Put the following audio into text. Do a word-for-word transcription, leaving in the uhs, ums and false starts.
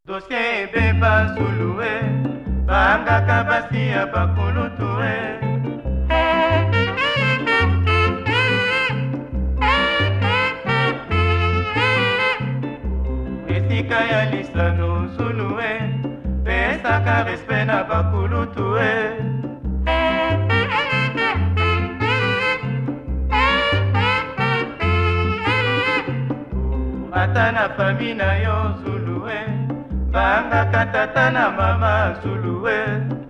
dosie ebeba sulue bangaka basi ya bakulutue esika ya lisano sulue pesaka respe na bakulutue ata na fami na yo sulue bangaka tata na mama sulue